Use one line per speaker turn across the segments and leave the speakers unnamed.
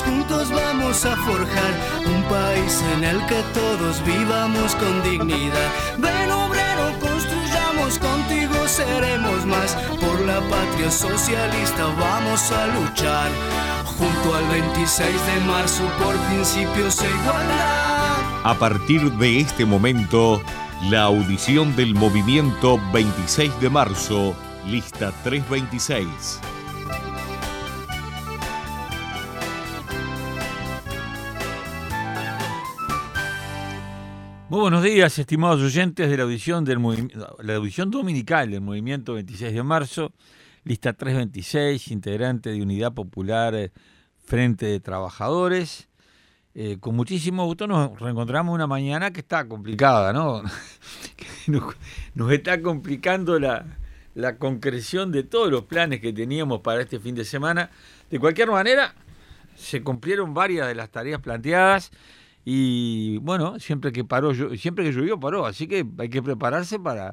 juntos vamos a forjar un país en el que todos vivamos con dignidad. Ven obrero, construyamos, contigo seremos más. Por la patria socialista vamos a luchar, junto al 26 de marzo por principios e igualdad.
A partir de este momento, la audición del movimiento 26 de marzo, lista 326.
Muy buenos días, estimados oyentes de la audición la audición dominical del movimiento 26 de marzo, lista 326, integrante de Unidad Popular Frente de Trabajadores. Con muchísimo gusto nos reencontramos una mañana que está complicada, ¿no? Nos está complicando la concreción de todos los planes que teníamos para este fin de semana. De cualquier manera, se cumplieron varias de las tareas planteadas y, bueno, siempre que llovió, paró. Así que hay que prepararse para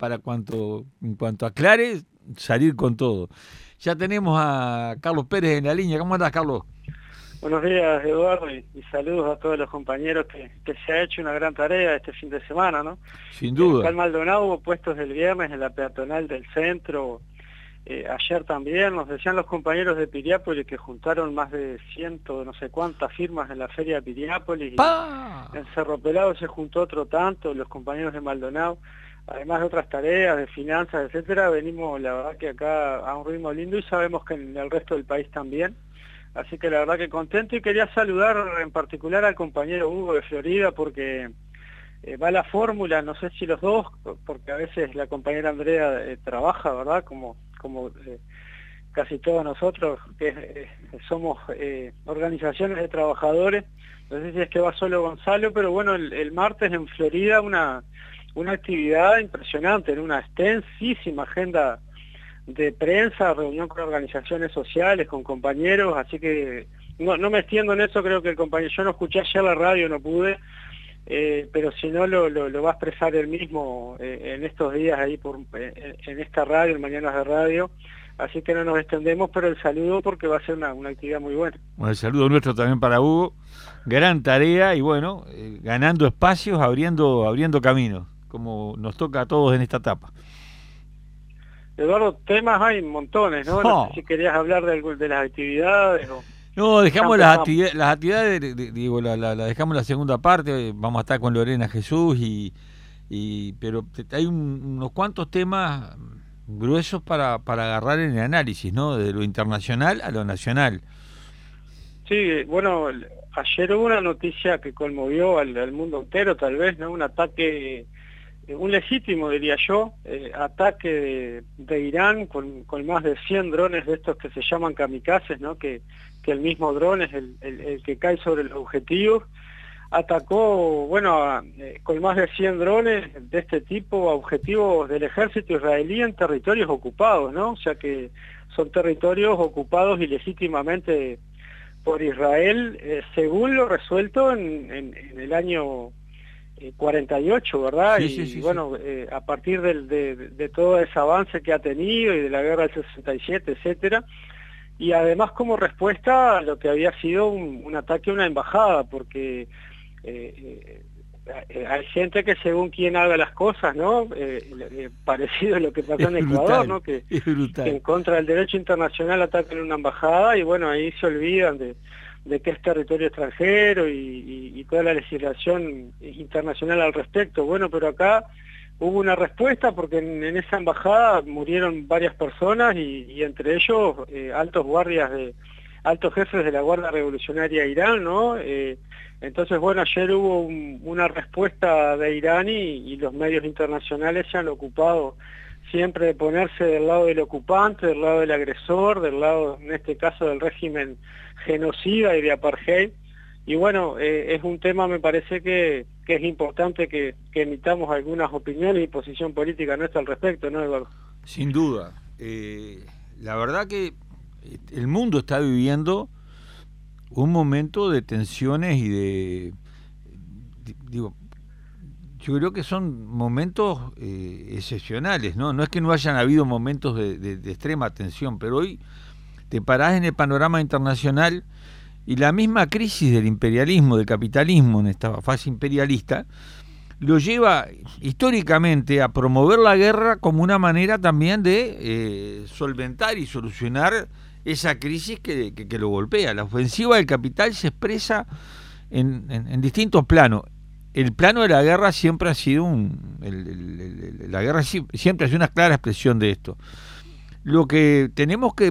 en cuanto aclare, salir con todo. Ya tenemos a Carlos Pérez en la línea. ¿Cómo andás, Carlos?
Buenos días, Eduardo, y saludos a todos los compañeros que se ha hecho una gran tarea este fin de semana, ¿no?
Sin duda.
Acá en Maldonado hubo puestos el viernes en la peatonal del centro. Ayer también nos decían los compañeros de Piriápolis que juntaron más de 100, no sé cuántas firmas en la feria de Piriápolis. Y en Cerro Pelado se juntó otro tanto, los compañeros de Maldonado, además de otras tareas de finanzas, etcétera. Venimos, la verdad, que acá a un ritmo lindo y sabemos que en el resto del país también. Así que la verdad que contento, y quería saludar en particular al compañero Hugo de Florida porque va la fórmula, no sé si los dos, porque a veces la compañera Andrea trabaja, ¿verdad? Como casi todos nosotros, que somos organizaciones de trabajadores. No sé si es que va solo Gonzalo, pero bueno, el martes en Florida una actividad impresionante, en una extensísima agenda de prensa, reunión con organizaciones sociales, con compañeros, así que no me extiendo en eso. Creo que el compañero, yo no escuché ayer la radio, no pude, pero si no lo va a expresar él mismo en estos días ahí en esta radio, en Mañanas de Radio, así que no nos extendemos, pero el saludo porque va a ser una actividad muy buena.
Bueno, el saludo nuestro también para Hugo, gran tarea y bueno, ganando espacios, abriendo caminos, como nos toca a todos en esta etapa.
Eduardo, temas hay montones, ¿no? No sé si querías hablar de las actividades o...
No, dejamos las actividades, la dejamos en la segunda parte. Vamos a estar con Lorena Jesús pero hay unos cuantos temas gruesos para agarrar en el análisis, ¿no? De lo internacional a lo nacional.
Sí, bueno, ayer hubo una noticia que conmovió al mundo entero, tal vez, ¿no? Un ataque, un legítimo, diría yo, ataque de Irán con más de 100 drones de estos que se llaman kamikazes, ¿no? Que el mismo dron es el que cae sobre los objetivos. Atacó, bueno, con más de 100 drones de este tipo a objetivos del ejército israelí en territorios ocupados, ¿no? O sea que son territorios ocupados ilegítimamente por Israel, según lo resuelto en el año 48, ¿verdad?
Sí,
bueno, a partir de todo ese avance que ha tenido y de la guerra del 67, etcétera, y además como respuesta a lo que había sido un ataque a una embajada, porque hay gente que según quien haga las cosas, ¿no? Parecido a lo que pasó en Ecuador, ¿no? Que en contra del derecho internacional atacan una embajada y bueno, ahí se olvidan de que es territorio extranjero y toda la legislación internacional al respecto. Bueno, pero acá hubo una respuesta porque en esa embajada murieron varias personas y entre ellos altos jefes de la Guardia Revolucionaria de Irán, ¿no? Entonces, bueno, ayer hubo una respuesta de Irán y los medios internacionales se han ocupado siempre de ponerse del lado del ocupante, del lado del agresor, del lado, en este caso, del régimen genocida y de apartheid. Y bueno, es un tema, me parece que es importante que emitamos algunas opiniones y posición política nuestra al respecto, ¿no, Eduardo?
Sin duda. La verdad que el mundo está viviendo un momento de tensiones y yo creo que son momentos excepcionales, ¿no? No es que no hayan habido momentos de extrema tensión, pero hoy te parás en el panorama internacional y la misma crisis del imperialismo, del capitalismo en esta fase imperialista, lo lleva históricamente a promover la guerra como una manera también de solventar y solucionar esa crisis que lo golpea. La ofensiva del capital se expresa en distintos planos. El plano de la guerra siempre ha sido la guerra siempre ha sido una clara expresión de esto. Lo que tenemos que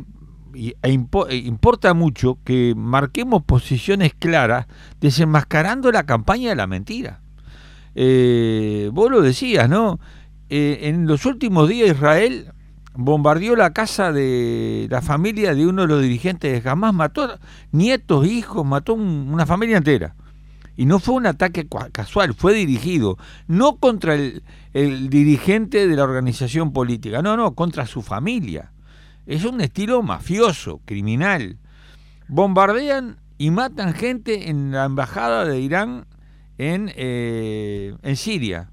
importa mucho que marquemos posiciones claras, desenmascarando la campaña de la mentira. Vos lo decías, ¿no? En los últimos días Israel bombardeó la casa de la familia de uno de los dirigentes de Hamás, mató nietos, hijos, mató una familia entera. Y no fue un ataque casual, fue dirigido, no contra el dirigente de la organización política, no, contra su familia. Es un estilo mafioso, criminal. Bombardean y matan gente en la embajada de Irán en Siria.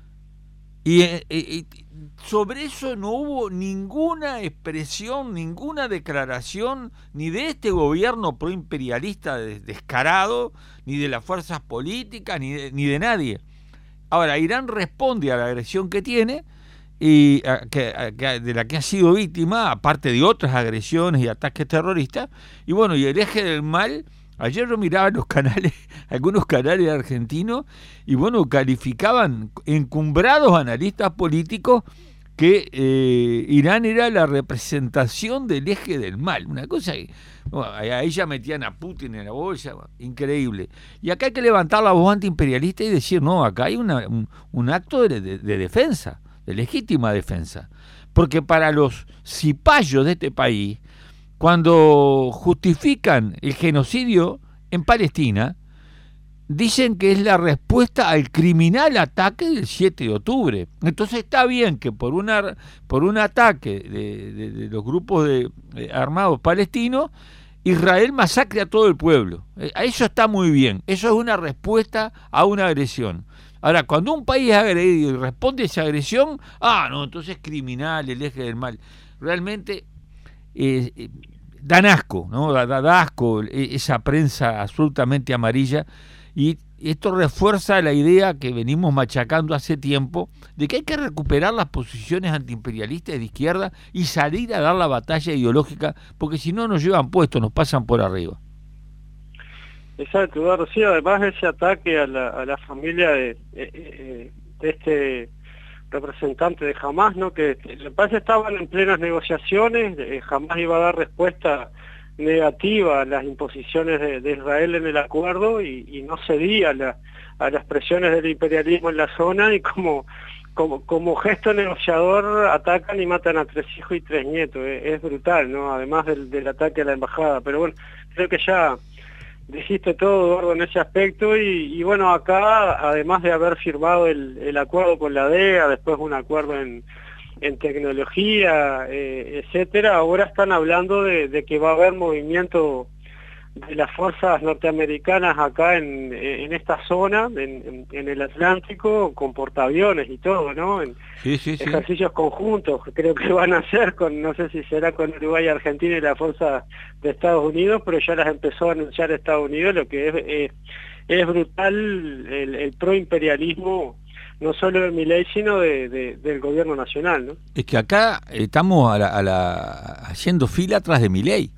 Y sobre eso no hubo ninguna expresión, ninguna declaración, ni de este gobierno proimperialista descarado, ni de las fuerzas políticas, ni de nadie. Ahora, Irán responde a la agresión que tiene, y de la que ha sido víctima, aparte de otras agresiones y ataques terroristas, y bueno, y el eje del mal. Ayer yo miraba los canales, algunos canales argentinos, y bueno, calificaban encumbrados analistas políticos que Irán era la representación del eje del mal. Una cosa que, bueno, ahí ya metían a Putin en la bolsa, increíble. Y acá hay que levantar la voz antiimperialista y decir, no, acá hay un acto de defensa, de legítima defensa. Porque para los cipayos de este país, cuando justifican el genocidio en Palestina, dicen que es la respuesta al criminal ataque del 7 de octubre. Entonces está bien que por un ataque de los grupos armados palestinos, Israel masacre a todo el pueblo. Eso está muy bien. Eso es una respuesta a una agresión. Ahora, cuando un país es agredido y responde a esa agresión, no, entonces es criminal, el eje del mal. Realmente dan asco, ¿no? Da asco esa prensa absolutamente amarilla, y esto refuerza la idea que venimos machacando hace tiempo de que hay que recuperar las posiciones antiimperialistas de izquierda y salir a dar la batalla ideológica, porque si no nos llevan puestos, nos pasan por arriba.
Exacto, Eduardo. Sí, además ese ataque a la familia de este representante de Hamás, ¿no? Que me parece estaban en plenas negociaciones, Hamás iba a dar respuesta negativa a las imposiciones de Israel en el acuerdo y no cedía a las presiones del imperialismo en la zona, y como gesto negociador atacan y matan a 3 hijos y 3 nietos. Es brutal, ¿no? Además del ataque a la embajada. Pero bueno, creo que ya dijiste todo, Eduardo, en ese aspecto, y bueno, acá, además de haber firmado el acuerdo con la DEA, después un acuerdo en tecnología, etcétera, ahora están hablando de que va a haber movimiento de las fuerzas norteamericanas acá en esta zona, en el Atlántico, con portaaviones y todo, ¿no?
Sí.
Ejercicios conjuntos, creo que van a hacer no sé si será con Uruguay, Argentina y la fuerza de Estados Unidos, pero ya las empezó a anunciar Estados Unidos, lo que es brutal el proimperialismo, no solo de Milei, sino del gobierno nacional, ¿no?
Es que acá estamos haciendo fila atrás de Milei.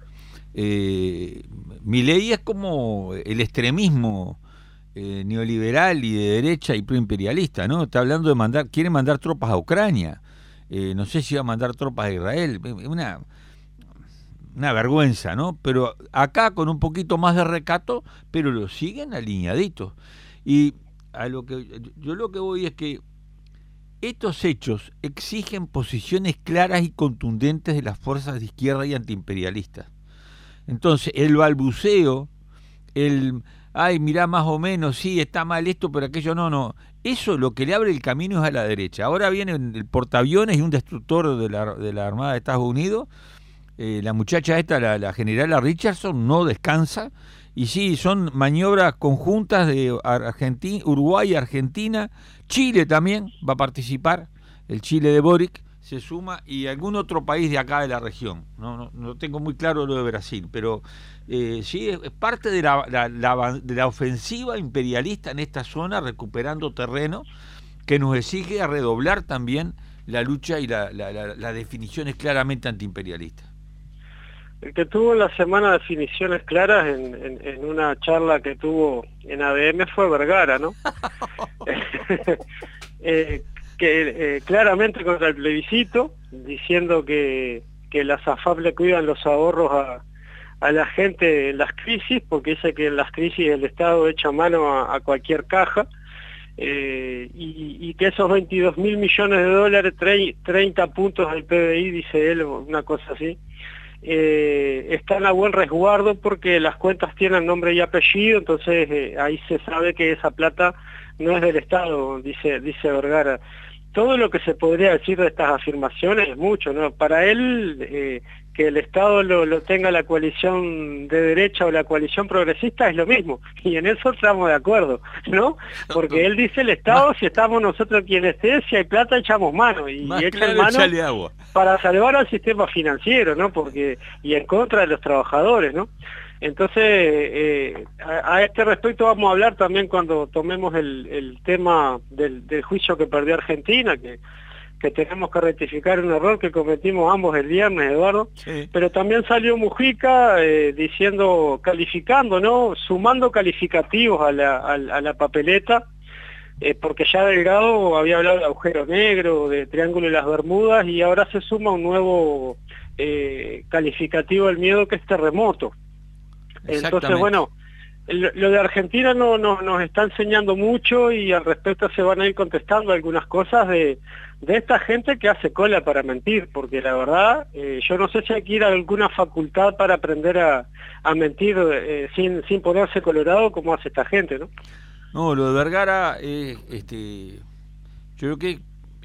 Milei es como el extremismo neoliberal y de derecha y proimperialista, ¿no? Está hablando quiere mandar tropas a Ucrania, no sé si va a mandar tropas a Israel, una vergüenza, ¿no? Pero acá con un poquito más de recato, pero lo siguen alineaditos. Y lo que voy es que estos hechos exigen posiciones claras y contundentes de las fuerzas de izquierda y antiimperialistas. Entonces, el balbuceo, mirá, más o menos, sí, está mal esto, pero aquello no. Eso lo que le abre el camino es a la derecha. Ahora viene el portaaviones y un destructor de la Armada de Estados Unidos. La muchacha esta, la generala Richardson, no descansa. Y sí, son maniobras conjuntas de Uruguay, Argentina, Chile también va a participar, el Chile de Boric, se suma y algún otro país de acá de la región. No tengo muy claro lo de Brasil, pero sí es parte de la ofensiva imperialista en esta zona, recuperando terreno, que nos exige a redoblar también la lucha y la definición es claramente antiimperialista.
El que tuvo en la semana definiciones claras en una charla que tuvo en ADM fue Vergara, ¿no? Claramente contra el plebiscito, diciendo que las AFAP le cuidan los ahorros a la gente en las crisis, porque dice que en las crisis el Estado echa mano a cualquier caja, y que esos 22.000 millones de dólares, 30 puntos del PBI, dice él, una cosa así, están a buen resguardo porque las cuentas tienen nombre y apellido, entonces ahí se sabe que esa plata no es del Estado, dice Vergara. Todo lo que se podría decir de estas afirmaciones es mucho, ¿no? Para él, que el Estado lo tenga la coalición de derecha o la coalición progresista es lo mismo, y en eso estamos de acuerdo, ¿no? Porque él dice el Estado, si estamos nosotros quienes esté, si hay plata echamos mano, y echan mano
agua
para salvar al sistema financiero, ¿no? Porque y en contra de los trabajadores, ¿no? Entonces, a este respecto vamos a hablar también cuando tomemos el tema del juicio que perdió Argentina, que tenemos que rectificar un error que cometimos ambos el viernes, Eduardo.
Sí.
Pero también salió Mujica calificando, ¿no? Sumando calificativos a la papeleta, porque ya Delgado había hablado de agujero negro, de Triángulo de las Bermudas, y ahora se suma un nuevo calificativo del miedo, que es terremoto. Entonces, bueno, lo de Argentina nos está enseñando mucho, y al respecto se van a ir contestando algunas cosas de esta gente que hace cola para mentir, porque la verdad, yo no sé si hay que ir a alguna facultad para aprender a mentir sin ponerse colorado como hace esta gente, ¿no?
No, lo de Vergara, yo creo que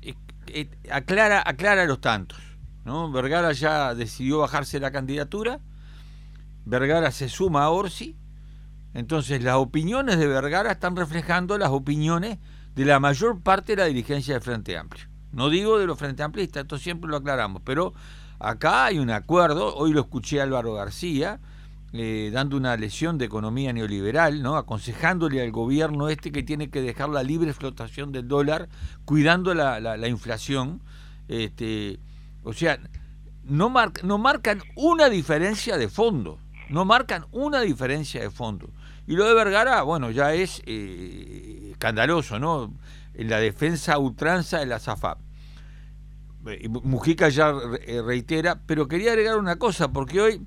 aclara los tantos, ¿no? Vergara ya decidió bajarse la candidatura, Vergara se suma a Orsi, entonces las opiniones de Vergara están reflejando las opiniones de la mayor parte de la dirigencia del Frente Amplio. No digo de los Frente Amplistas, esto siempre lo aclaramos, pero acá hay un acuerdo. Hoy lo escuché a Álvaro García dando una lección de economía neoliberal, ¿no? Aconsejándole al gobierno que tiene que dejar la libre flotación del dólar, cuidando la inflación. O sea, no marcan una diferencia de fondo. No marcan una diferencia de fondo. Y lo de Vergara, bueno, ya es escandaloso, ¿no? En la defensa a ultranza de la AFAP. Mujica ya reitera, pero quería agregar una cosa, porque hoy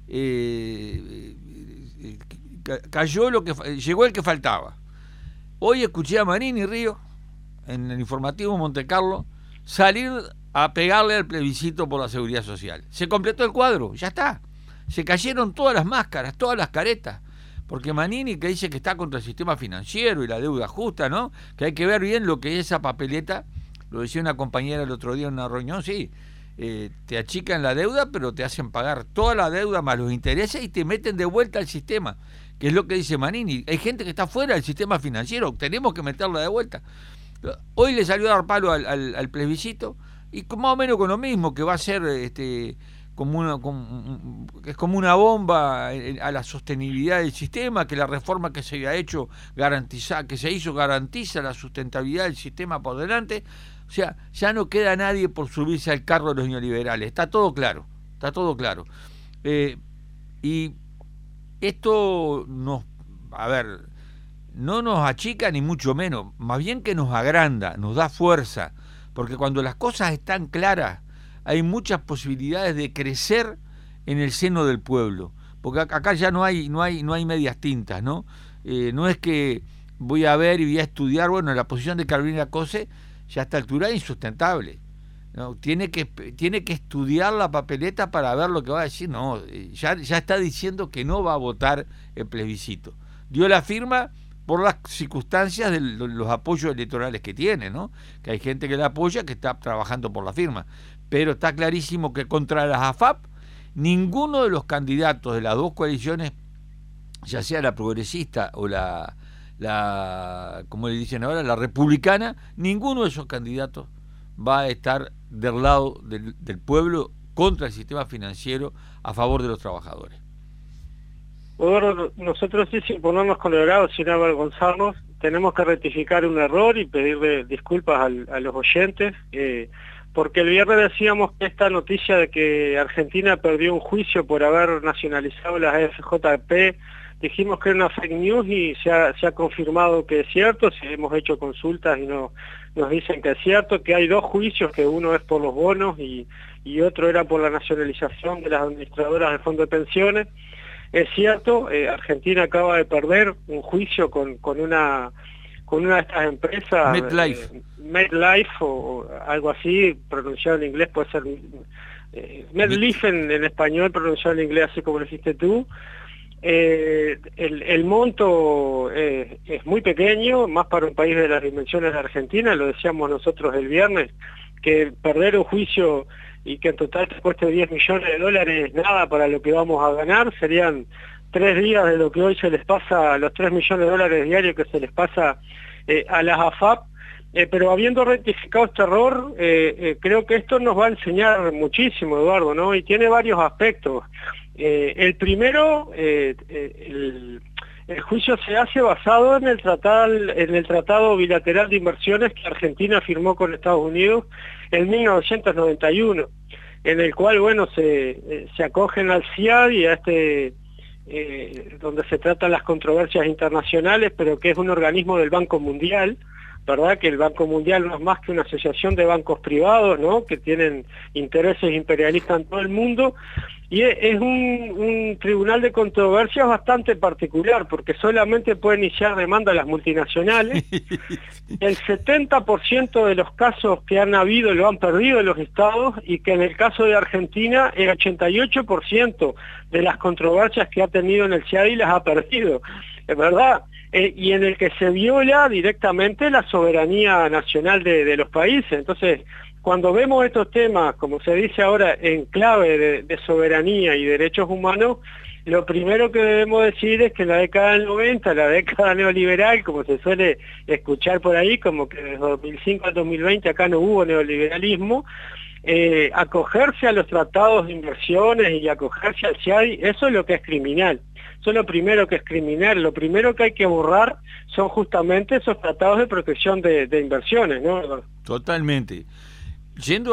llegó el que faltaba. Hoy escuché a Manini Río, en el informativo Monte Carlo, salir a pegarle al plebiscito por la seguridad social. Se completó el cuadro, ya está. Se cayeron todas las máscaras, todas las caretas, porque Manini, que dice que está contra el sistema financiero y la deuda justa, ¿no? Que hay que ver bien lo que es esa papeleta, lo decía una compañera el otro día en una reunión, sí, te achican la deuda, pero te hacen pagar toda la deuda más los intereses y te meten de vuelta al sistema, que es lo que dice Manini. Hay gente que está fuera del sistema financiero, tenemos que meterla de vuelta. Hoy le salió a dar palo al plebiscito, y más o menos con lo mismo, que va a ser es como una bomba a la sostenibilidad del sistema, que la reforma que se había hecho garantiza la sustentabilidad del sistema por delante. O sea, ya no queda nadie por subirse al carro de los neoliberales, está todo claro. Y esto no nos achica ni mucho menos, más bien que nos agranda, nos da fuerza, porque cuando las cosas están claras, hay muchas posibilidades de crecer en el seno del pueblo, porque acá ya no hay medias tintas, ¿no? No es que voy a ver y voy a estudiar, bueno, la posición de Carolina Cose ya a esta altura es insustentable, ¿no? Tiene que estudiar la papeleta para ver lo que va a decir. No, ya está diciendo que no va a votar el plebiscito. Dio la firma por las circunstancias de los apoyos electorales que tiene, ¿no? Que hay gente que la apoya, que está trabajando por la firma. Pero está clarísimo que contra las AFAP, ninguno de los candidatos de las dos coaliciones, ya sea la progresista o la como le dicen ahora, la republicana, ninguno de esos candidatos va a estar del lado del pueblo contra el sistema financiero a favor de los trabajadores.
Eduardo, nosotros sí, sin ponernos colorados, sin avergonzarnos, tenemos que rectificar un error y pedirle disculpas a los oyentes, porque el viernes decíamos que esta noticia de que Argentina perdió un juicio por haber nacionalizado las AFJP, dijimos que era una fake news y se ha confirmado que es cierto. Si hemos hecho consultas y nos dicen que es cierto, que hay dos juicios, que uno es por los bonos y otro era por la nacionalización de las administradoras de fondos de pensiones. Es cierto, Argentina acaba de perder un juicio con una de estas empresas, MetLife o algo así, pronunciado en inglés puede ser MetLife en español, pronunciado en inglés así como lo hiciste tú. El monto es muy pequeño, más para un país de las dimensiones de Argentina, lo decíamos nosotros el viernes, que perder un juicio y que en total te cueste 10 millones de dólares nada para lo que vamos a ganar, serían 3 días de lo que hoy se les pasa, los 3 millones de dólares diarios que se les pasa a las AFAP, pero habiendo rectificado este error, creo que esto nos va a enseñar muchísimo, Eduardo, ¿no? Y tiene varios aspectos. El primero, el juicio se hace basado en el tratado bilateral de inversiones que Argentina firmó con Estados Unidos en 1991, en el cual, bueno, se acogen al CIAD y a donde se tratan las controversias internacionales, pero que es un organismo del Banco Mundial, ¿verdad? Que el Banco Mundial no es más que una asociación de bancos privados, ¿no? Que tienen intereses imperialistas en todo el mundo, y es un tribunal de controversias bastante particular, porque solamente puede iniciar demanda a las multinacionales. El 70% de los casos que han habido lo han perdido los estados, y que en el caso de Argentina el 88% de las controversias que ha tenido en el CIADI las ha perdido, es verdad. Y en el que se viola directamente la soberanía nacional de los países. Entonces, cuando vemos estos temas, como se dice ahora, en clave de soberanía y derechos humanos, lo primero que debemos decir es que en la década del 90, la década neoliberal, como se suele escuchar por ahí, como que desde 2005 al 2020 acá no hubo neoliberalismo, acogerse a los tratados de inversiones y acogerse al CIADI, eso es lo que es criminal. Eso es lo primero que es criminal. Lo primero que hay que borrar son justamente esos tratados de protección de inversiones, ¿no?
Totalmente. Yendo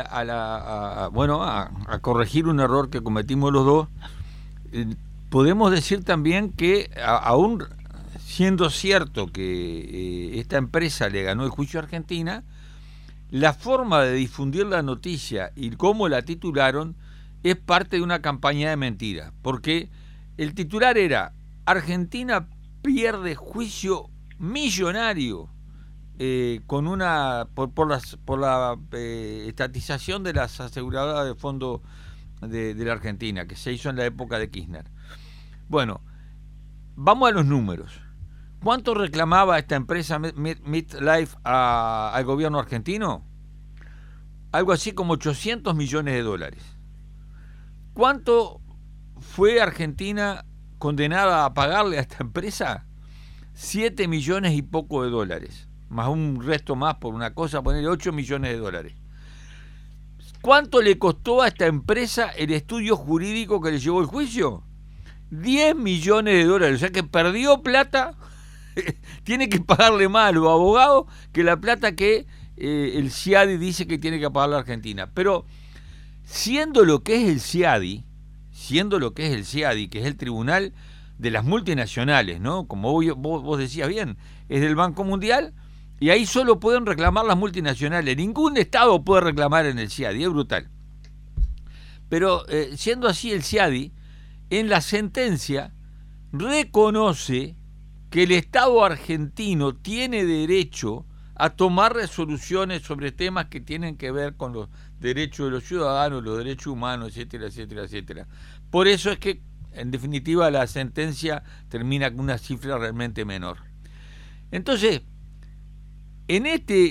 a corregir un error que cometimos los dos, podemos decir también que aún siendo cierto que esta empresa le ganó el juicio a Argentina, la forma de difundir la noticia y cómo la titularon es parte de una campaña de mentira, porque el titular era: Argentina pierde juicio millonario por la estatización de las aseguradoras de fondo de la Argentina, que se hizo en la época de Kirchner. Bueno, vamos a los números. ¿Cuánto reclamaba esta empresa MetLife al gobierno argentino? Algo así como 800 millones de dólares. ¿Cuánto fue Argentina condenada a pagarle a esta empresa? 7 millones y poco de dólares, más un resto más por una cosa, ponerle 8 millones de dólares. ¿Cuánto le costó a esta empresa el estudio jurídico que le llevó el juicio? 10 millones de dólares, o sea que perdió plata, tiene que pagarle más a los abogados que la plata que el CIADI dice que tiene que pagar la Argentina. Pero siendo lo que es el CIADI, que es el tribunal de las multinacionales, ¿no? Como vos decías bien, es del Banco Mundial, y ahí solo pueden reclamar las multinacionales. Ningún Estado puede reclamar en el CIADI, es brutal. Pero siendo así, el CIADI, en la sentencia, reconoce que el Estado argentino tiene derecho a tomar resoluciones sobre temas que tienen que ver con los derechos de los ciudadanos, los derechos humanos, etcétera, etcétera, etcétera. Por eso es que, en definitiva, la sentencia termina con una cifra realmente menor. Entonces, en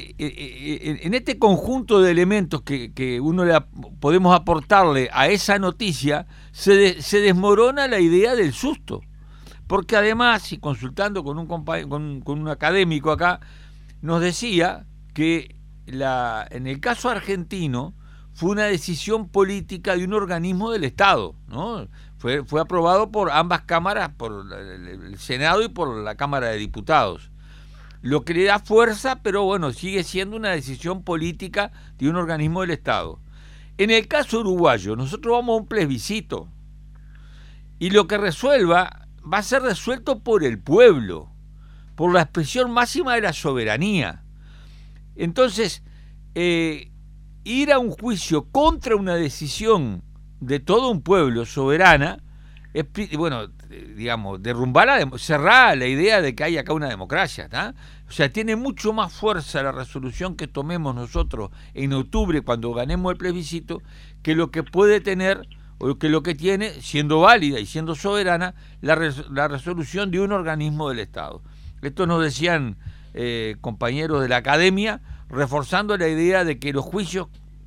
este conjunto de elementos que uno podemos aportarle a esa noticia, se desmorona la idea del susto. Porque además, y consultando con un académico acá, nos decía que en el caso argentino fue una decisión política de un organismo del Estado, ¿no? Fue aprobado por ambas cámaras, por el Senado y por la Cámara de Diputados. Lo que le da fuerza, pero bueno, sigue siendo una decisión política de un organismo del Estado. En el caso uruguayo, nosotros vamos a un plebiscito y lo que resuelva va a ser resuelto por el pueblo, por la expresión máxima de la soberanía. Entonces, ir a un juicio contra una decisión de todo un pueblo soberana, es, bueno, digamos, cerrar la idea de que hay acá una democracia, ¿tá? O sea, tiene mucho más fuerza la resolución que tomemos nosotros en octubre cuando ganemos el plebiscito que lo que puede tener o que lo que tiene, siendo válida y siendo soberana, la resolución de un organismo del Estado. Esto nos decían compañeros de la academia, reforzando la idea de que los juicios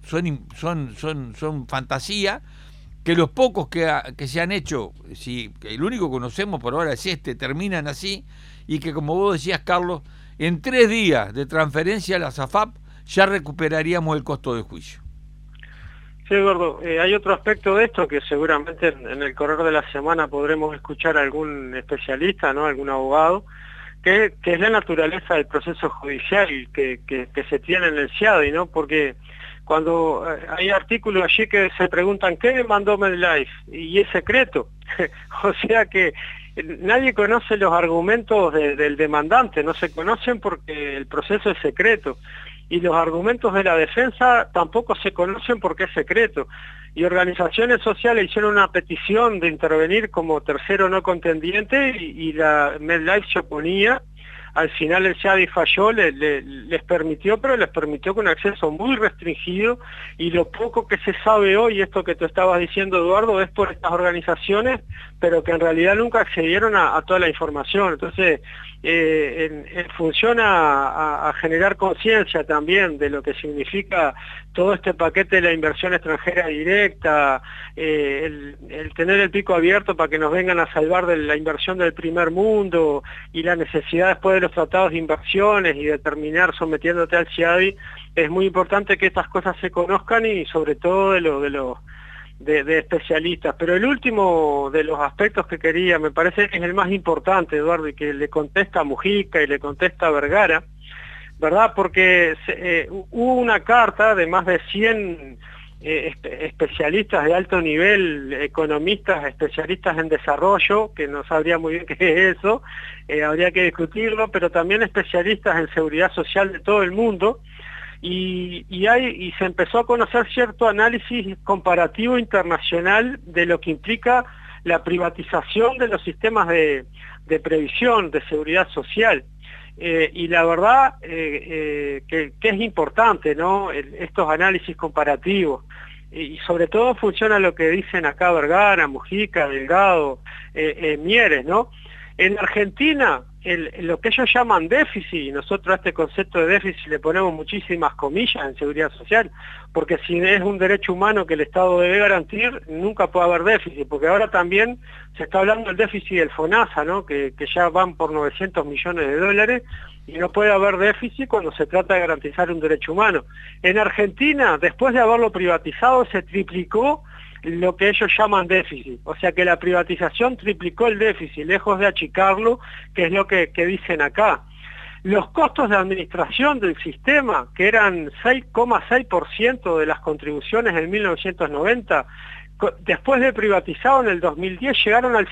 son fantasía, que los pocos que se han hecho, si el único que conocemos por ahora es terminan así, y que, como vos decías, Carlos, en 3 días de transferencia a la SAFAP ya recuperaríamos el costo del juicio.
Sí, Eduardo, hay otro aspecto de esto que seguramente en el correr de la semana podremos escuchar a algún especialista, ¿no? Algún abogado, que es la naturaleza del proceso judicial que se tiene en el CIADI, ¿no? Porque cuando hay artículos allí que se preguntan ¿qué demandó MedLife? Y es secreto. O sea que nadie conoce los argumentos del demandante, no se conocen porque el proceso es secreto. Y los argumentos de la defensa tampoco se conocen porque es secreto. Y organizaciones sociales hicieron una petición de intervenir como tercero no contendiente y la MedLife se oponía. Al final el CIADI falló, les permitió, pero les permitió con acceso muy restringido, y lo poco que se sabe hoy, esto que tú estabas diciendo, Eduardo, es por estas organizaciones, pero que en realidad nunca accedieron a toda la información. Entonces, en función a generar conciencia también de lo que significa todo este paquete de la inversión extranjera directa, el tener el pico abierto para que nos vengan a salvar de la inversión del primer mundo y la necesidad después de los tratados de inversiones y de terminar sometiéndote al CIADI, es muy importante que estas cosas se conozcan y sobre todo de especialistas. Pero el último de los aspectos que quería, me parece que es el más importante, Eduardo, y que le contesta a Mujica y le contesta a Vergara, ¿verdad? Porque hubo una carta de más de 100 especialistas de alto nivel, economistas, especialistas en desarrollo, que no sabría muy bien qué es eso, habría que discutirlo, pero también especialistas en seguridad social de todo el mundo, y se empezó a conocer cierto análisis comparativo internacional de lo que implica la privatización de los sistemas de previsión, de seguridad social. Y la verdad que es importante, ¿no? Estos análisis comparativos, y sobre todo funciona lo que dicen acá Vergara, Mujica, Delgado, Mieres, ¿no? En Argentina, lo que ellos llaman déficit, y nosotros a este concepto de déficit le ponemos muchísimas comillas en seguridad social, porque si es un derecho humano que el Estado debe garantir, nunca puede haber déficit, porque ahora también se está hablando del déficit del FONASA, ¿no? Que ya van por 900 millones de dólares, y no puede haber déficit cuando se trata de garantizar un derecho humano. En Argentina, después de haberlo privatizado, se triplicó lo que ellos llaman déficit, o sea que la privatización triplicó el déficit, lejos de achicarlo, que es lo que dicen acá. Los costos de administración del sistema, que eran 6,6% de las contribuciones en 1990, después de privatizado en el 2010 llegaron al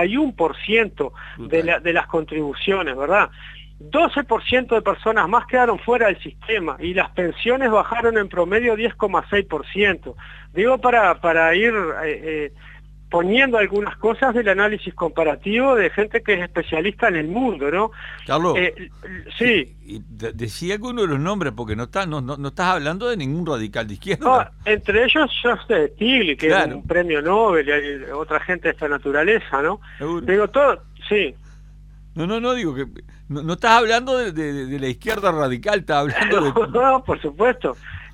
51% de las contribuciones, ¿verdad? 12% de personas más quedaron fuera del sistema y las pensiones bajaron en promedio 10,6%. Digo para ir poniendo algunas cosas del análisis comparativo de gente que es especialista en el mundo, ¿no?
Carlos,
sí.
Decía alguno de los nombres, porque no estás hablando de ningún radical de izquierda.
No, entre ellos Joseph Stiglitz, que
claro,
es un premio Nobel, y hay otra gente de esta naturaleza, ¿no?
Seguro.
Digo, todo, sí.
No, digo que no estás hablando de la izquierda radical, estás hablando de...
No, por supuesto.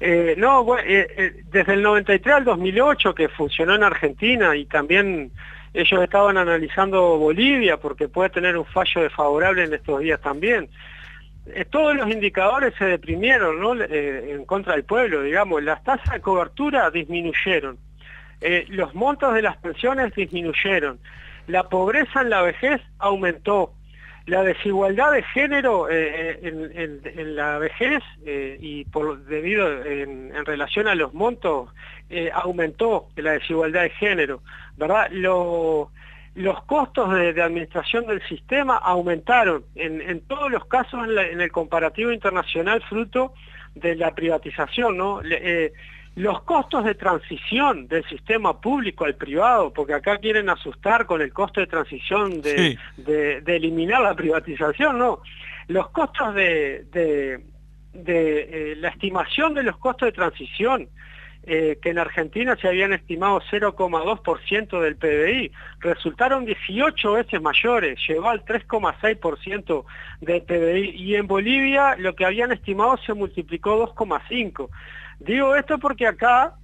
Desde el 93 al 2008 que funcionó en Argentina, y también ellos estaban analizando Bolivia porque puede tener un fallo desfavorable en estos días también. todos los indicadores se deprimieron, ¿no? En contra del pueblo, digamos. Las tasas de cobertura disminuyeron, los montos de las pensiones disminuyeron, la pobreza en la vejez aumentó, la desigualdad de género en la vejez y debido en relación a los montos aumentó la desigualdad de género, ¿verdad? Los costos de administración del sistema aumentaron en todos los casos en el comparativo internacional fruto de la privatización, ¿no? Los costos de transición del sistema público al privado, porque acá quieren asustar con el costo de transición de eliminar la privatización, no. Los costos de la estimación de los costos de transición, que en Argentina se habían estimado 0,2% del PBI, resultaron 18 veces mayores, llegó al 3,6% del PBI, y en Bolivia lo que habían estimado se multiplicó 2,5%. Digo esto porque acá,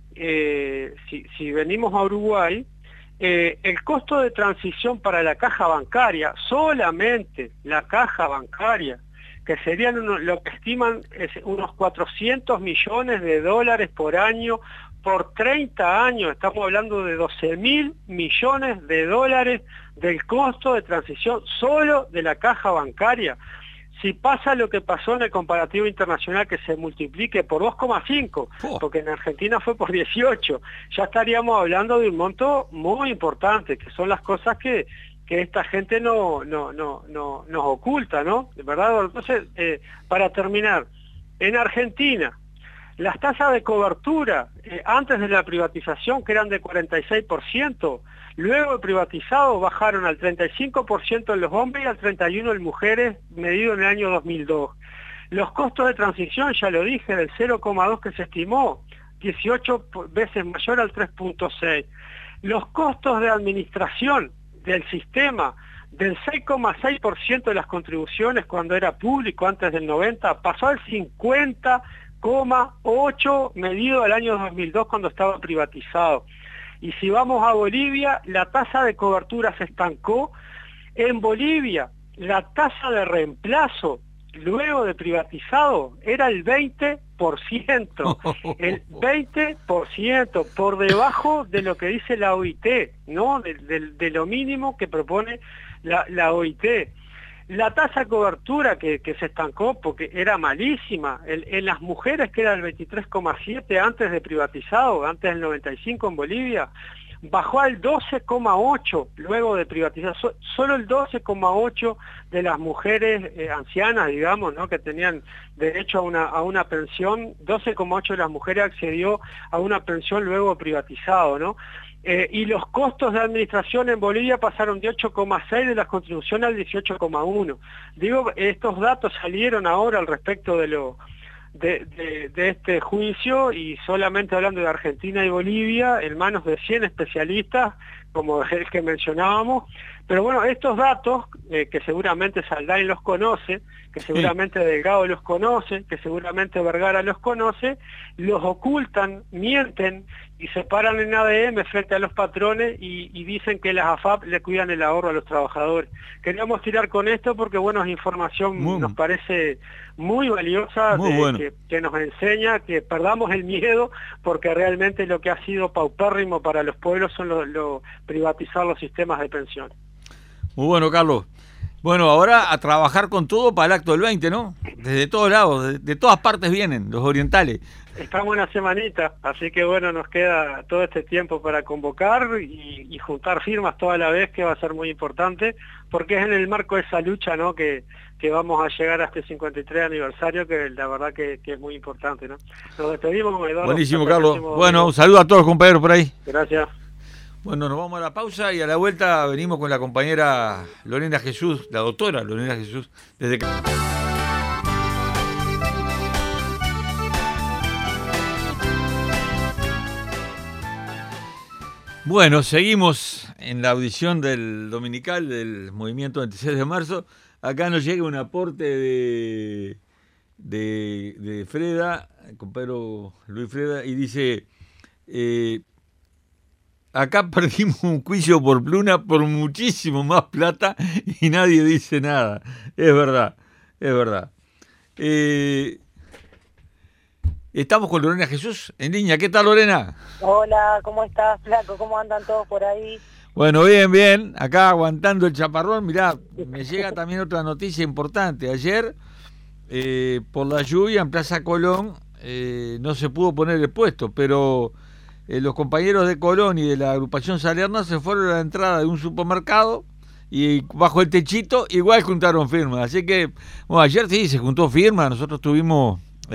si venimos a Uruguay, el costo de transición para la caja bancaria, solamente la caja bancaria, que serían lo que estiman es unos 400 millones de dólares por año, por 30 años, estamos hablando de 12.000 millones de dólares del costo de transición solo de la caja bancaria. Si pasa lo que pasó en el comparativo internacional, que se multiplique por 2,5, porque en Argentina fue por 18, ya estaríamos hablando de un monto muy importante, que son las cosas que esta gente nos oculta, ¿no? ¿Verdad? Entonces, para terminar, en Argentina, las tasas de cobertura antes de la privatización, que eran de 46%, luego de privatizado bajaron al 35% en los hombres y al 31% en mujeres, medido en el año 2002. Los costos de transición, ya lo dije, del 0,2 que se estimó, 18 veces mayor al 3,6. Los costos de administración del sistema, del 6,6% de las contribuciones cuando era público antes del 90, pasó al 50,8 medido al año 2002 cuando estaba privatizado. Y si vamos a Bolivia, la tasa de cobertura se estancó. En Bolivia, la tasa de reemplazo luego de privatizado era el 20%, el 20%, por debajo de lo que dice la OIT, ¿no? De lo mínimo que propone la OIT. La tasa de cobertura que se estancó porque era malísima, en las mujeres, que era el 23,7 antes de privatizado, antes del 95 en Bolivia, bajó al 12,8 luego de privatizar. Solo el 12,8 de las mujeres ancianas, digamos, ¿no?, que tenían derecho a una pensión, 12,8 de las mujeres accedió a una pensión luego privatizado, ¿no? Y los costos de administración en Bolivia pasaron de 8,6 de las contribuciones al 18,1. Digo, estos datos salieron ahora al respecto de este juicio, y solamente hablando de Argentina y Bolivia, en manos de 100 especialistas, como el que mencionábamos. Pero bueno, estos datos, que seguramente Saldain los conoce, que seguramente Delgado los conoce, que seguramente Vergara los conoce, los ocultan, mienten y se paran en ADM frente a los patrones y dicen que las AFAP le cuidan el ahorro a los trabajadores. Queríamos tirar con esto porque, bueno, es información, nos parece muy valiosa, que nos enseña que perdamos el miedo, porque realmente lo que ha sido paupérrimo para los pueblos son privatizar los sistemas de pensión.
Muy bueno, Carlos. Bueno, ahora a trabajar con todo para el acto del 20, ¿no? Desde todos lados, de todas partes vienen, los orientales.
Estamos una semanita, así que bueno, nos queda todo este tiempo para convocar y juntar firmas toda la vez, que va a ser muy importante, porque es en el marco de esa lucha, ¿no?, que vamos a llegar a este 53 aniversario, que la verdad que es muy importante, ¿no? Nos despedimos, Eduardo.
Buenísimo, Carlos. Bueno, un saludo a todos los compañeros por ahí.
Gracias.
Bueno, nos vamos a la pausa y a la vuelta venimos con la compañera Lorena Jesús, la doctora Lorena Jesús, desde que... Bueno, seguimos en la audición del dominical del Movimiento 26 de marzo. Acá nos llega un aporte de Freda, el compañero Luis Freda, y dice... acá perdimos un juicio por Pluna por muchísimo más plata y nadie dice nada. Es verdad, es verdad. Estamos con Lorena Jesús en línea. ¿Qué tal, Lorena?
Hola, ¿cómo estás, Flaco? ¿Cómo andan todos por ahí?
Bueno, bien, bien. Acá aguantando el chaparrón. Mirá, me llega también otra noticia importante. Ayer, por la lluvia en Plaza Colón, no se pudo poner el puesto, pero los compañeros de Colón y de la agrupación Salerno se fueron a la entrada de un supermercado y bajo el techito igual juntaron firmas. Así que, bueno, ayer sí se juntó firma. Nosotros tuvimos...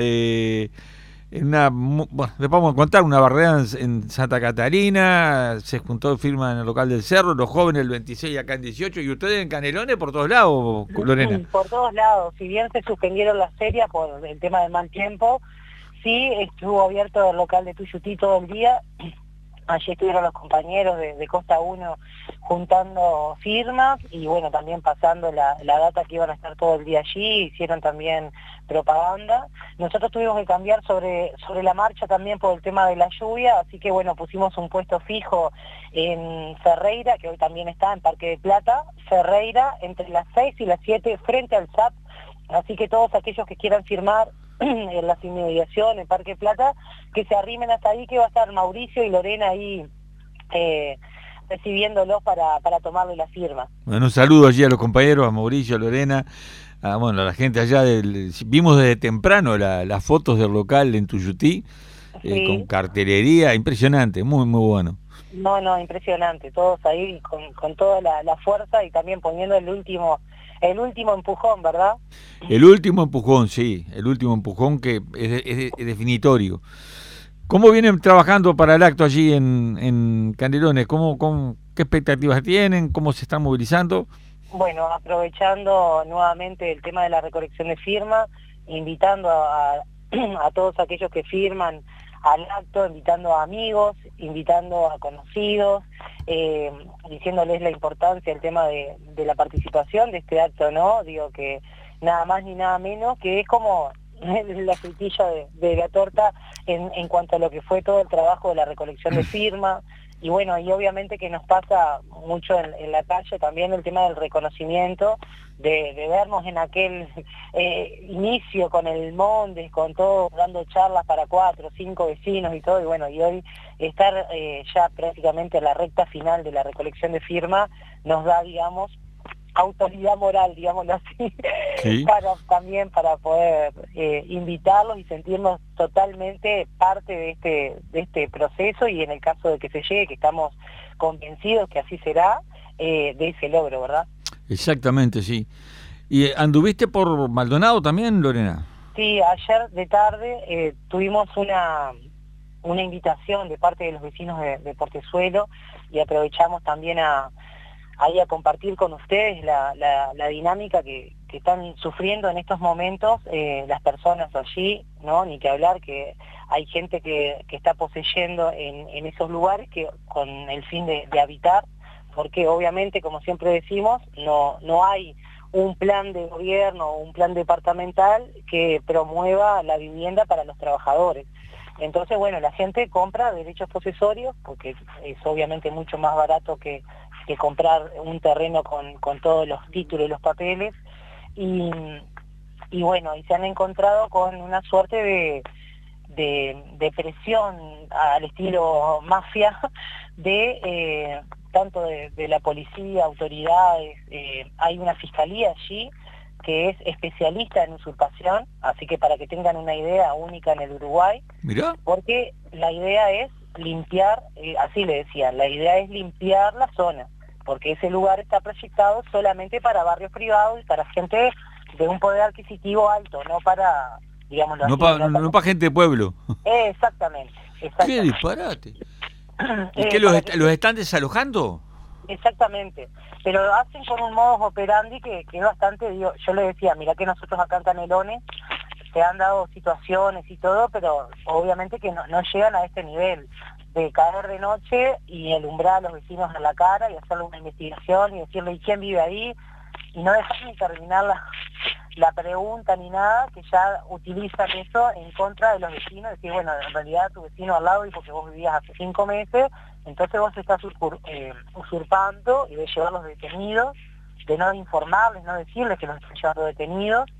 bueno, les vamos a contar una barrera en Santa Catarina, se juntó firma en el local del Cerro, los jóvenes el 26 acá en 18, y ustedes en Canelones por todos lados, Lorena.
Por todos lados, si bien se suspendieron las ferias por el tema del mal tiempo, sí estuvo abierto el local de Tuyutí todo el día. Allí estuvieron los compañeros de Costa 1 juntando firmas y bueno, también pasando la data que iban a estar todo el día allí, hicieron también propaganda. Nosotros tuvimos que cambiar sobre la marcha también por el tema de la lluvia, así que bueno, pusimos un puesto fijo en Ferreira, que hoy también está en Parque de Plata, Ferreira, entre las 6 y las 7 frente al SAP, así que todos aquellos que quieran firmar en las inmediaciones, en Parque Plata, que se arrimen hasta ahí, que va a estar Mauricio y Lorena ahí recibiéndolos para tomarle la firma.
Bueno, un saludo allí a los compañeros, a Mauricio, a Lorena, a la gente allá vimos desde temprano las fotos del local en Tuyutí,
Sí.
Con cartelería, impresionante, muy, muy bueno.
No, impresionante, todos ahí con toda la fuerza y también poniendo el último empujón, ¿verdad?
El último empujón, sí, el último empujón que es definitorio. ¿Cómo vienen trabajando para el acto allí en Canelones? ¿Qué expectativas tienen? ¿Cómo se están movilizando?
Bueno, aprovechando nuevamente el tema de la recolección de firmas, invitando a todos aquellos que firman al acto, invitando a amigos, invitando a conocidos, diciéndoles la importancia, el tema de la participación de este acto, ¿no? Digo que nada más ni nada menos, que es como la frutilla de la torta en cuanto a lo que fue todo el trabajo de la recolección de firmas. Y bueno, y obviamente que nos pasa mucho en la calle también el tema del reconocimiento, de vernos en aquel inicio con el Mondes, con todo, dando charlas para 4 o 5 vecinos y todo, y bueno, y hoy estar ya prácticamente en la recta final de la recolección de firmas nos da, digamos, autoridad moral, digámoslo así,
sí.
También para poder invitarlos y sentirnos totalmente parte de este proceso y en el caso de que se llegue, que estamos convencidos que así será, de ese logro, ¿verdad?
Exactamente, sí. ¿Y anduviste por Maldonado también, Lorena?
Sí, ayer de tarde tuvimos una invitación de parte de los vecinos de Portezuelo y aprovechamos también ahí a compartir con ustedes la dinámica que están sufriendo en estos momentos las personas allí, ¿no? Ni que hablar que hay gente que está poseyendo en esos lugares que con el fin de habitar, porque obviamente, como siempre decimos, no hay un plan de gobierno o un plan departamental que promueva la vivienda para los trabajadores. Entonces, bueno, la gente compra derechos posesorios, porque es obviamente mucho más barato que comprar un terreno con todos los títulos y los papeles, y bueno, y se han encontrado con una suerte de presión al estilo mafia tanto de la policía, autoridades, hay una fiscalía allí que es especialista en usurpación, así que para que tengan una idea, única en el Uruguay.
Mirá.
Porque la idea es limpiar, así le decían, la idea es limpiar la zona, porque ese lugar está proyectado solamente para barrios privados y para gente de un poder adquisitivo alto, no para, digamos,
no para gente de pueblo.
Exactamente.
¡Qué disparate! ¿Y qué los están desalojando?
Exactamente, pero lo hacen con un modus operandi que es bastante, yo le decía, mira que nosotros acá en Canelones se han dado situaciones y todo, pero obviamente que no llegan a este nivel de caer de noche y alumbrar a los vecinos en la cara y hacerle una investigación y decirle, ¿y quién vive ahí? Y no dejar ni terminar la pregunta ni nada, que ya utilizan eso en contra de los vecinos, decir, bueno, en realidad tu vecino al lado dijo que vos vivías hace 5 meses, entonces vos estás usurpando, y de llevarlos detenidos, de no informarles, no decirles que los están llevando detenidos,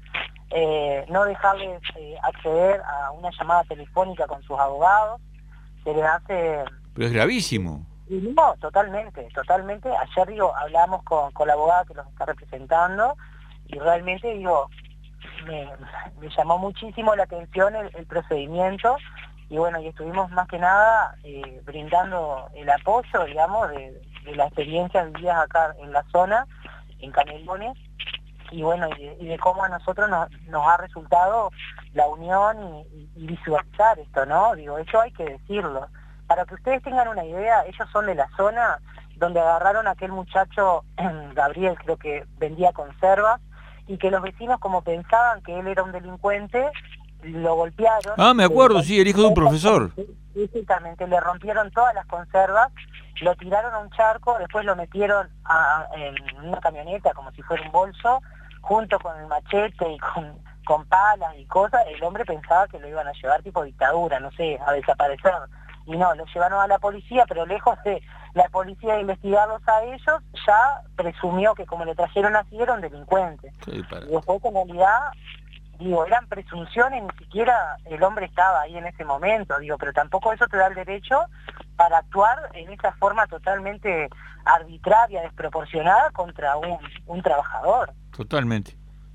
no dejarles acceder a una llamada telefónica con sus abogados, se les hace...
Pero es gravísimo.
No, totalmente. Ayer, hablamos con la abogada que los está representando y realmente, me llamó muchísimo la atención el procedimiento y bueno, y estuvimos más que nada brindando el apoyo, digamos, de las experiencias vividas acá en la zona, en Canelones, y bueno, y de cómo a nosotros nos ha resultado la unión y visualizar esto, ¿no? Eso hay que decirlo. Para que ustedes tengan una idea, ellos son de la zona donde agarraron a aquel muchacho, Gabriel, creo que vendía conservas, y que los vecinos, como pensaban que él era un delincuente, lo golpearon.
Ah, me acuerdo, sí, el hijo de un profesor.
Exactamente, le rompieron todas las conservas, lo tiraron a un charco, después lo metieron en una camioneta como si fuera un bolso, junto con el machete y con palas y cosas. El hombre pensaba que lo iban a llevar tipo dictadura, no sé, a desaparecer. Y no, lo llevaron a la policía, pero lejos de la policía de investigarlos a ellos, ya presumió que como le trajeron así era un delincuente. Sí, y después en realidad, eran presunciones, ni siquiera el hombre estaba ahí en ese momento, pero tampoco eso te da el derecho para actuar en esa forma totalmente arbitraria, desproporcionada contra un trabajador.
Totalmente.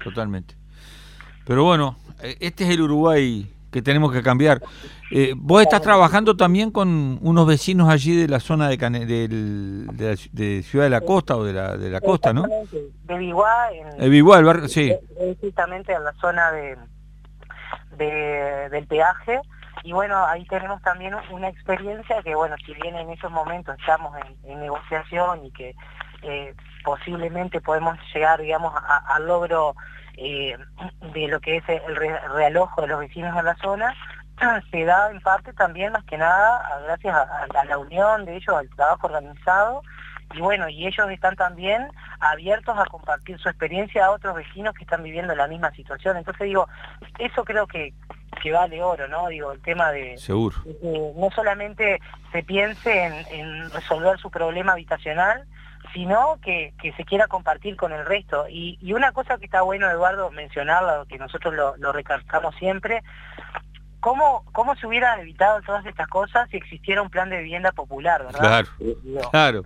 Pero bueno, este es el Uruguay que tenemos que cambiar. Vos estás trabajando también con unos vecinos allí de la zona de Ciudad de la Costa o de la costa, ¿no?
De Biguá,
el barrio, sí.
Justamente en la zona del peaje. Y bueno, ahí tenemos también una experiencia que, bueno, si bien en esos momentos estamos en negociación y que posiblemente podemos llegar, digamos, al logro de lo que es el realojo de los vecinos de la zona, se da en parte también, más que nada, gracias a la unión de ellos, al trabajo organizado, y bueno, y ellos están también abiertos a compartir su experiencia a otros vecinos que están viviendo la misma situación. Entonces eso creo que vale oro, ¿no? El tema de...
Seguro.
No solamente se piense en resolver su problema habitacional, sino que se quiera compartir con el resto. Y una cosa que está bueno, Eduardo, mencionarla, que nosotros lo recalcamos siempre, ¿cómo se hubieran evitado todas estas cosas si existiera un plan de vivienda popular, ¿verdad?
Claro.